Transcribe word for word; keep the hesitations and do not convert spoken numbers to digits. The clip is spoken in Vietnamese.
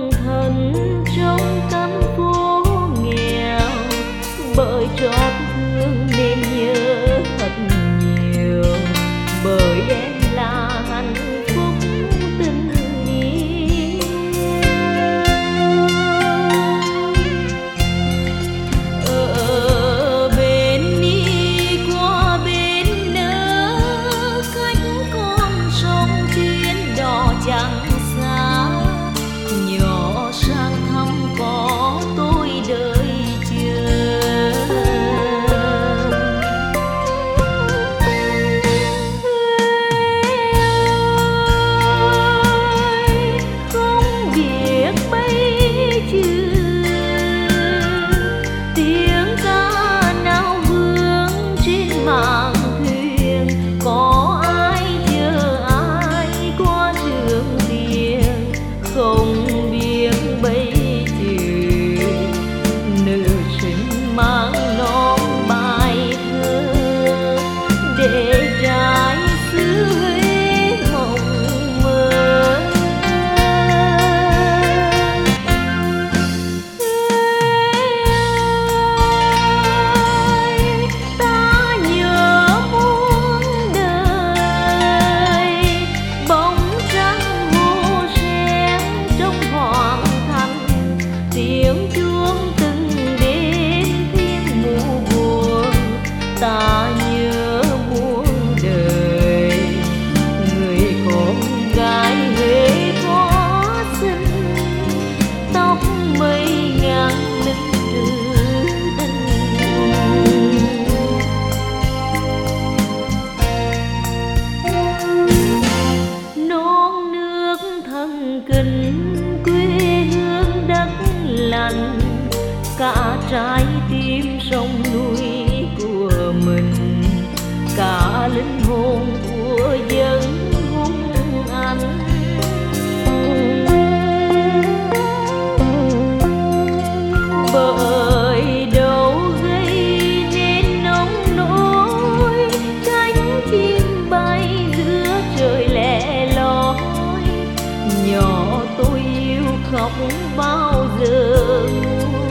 thân trong căn phố nghèo, bởi trót thương nên nhớ thật nhiều, bởi em là hạnh phúc tình yêu. Ở bên đi qua bên nỡ, cách con sông chuyến đò chẳng xa, nhỏ sang thăm có tôi đợi chờ. Không biết bây chưa tiếng ca nào vương trên mạn thuyền, có ai chờ ai qua trường tiền. Không biết bây giờ nữ sinh mang non bài thơ, để trái xứ Huế mộng mơ. Ta nhớ muôn đời, bóng trăng hồ sen trong hoàng thành, tiếng chuông từng đêm thiên mù buồn. Ta nhớ muôn đời, người con gái Huế có xinh, tóc mây ngàn lưng trừ tình. Non nước thân kính, quê hương đất lành, cả trái tim sông núi của mình, cả linh hồn của dân hung anh. Bởi đâu gây nên nông nỗi, cánh chim bay giữa trời lẻ loi. Nhỏ tôi yêu khóc bao giờ nguôi.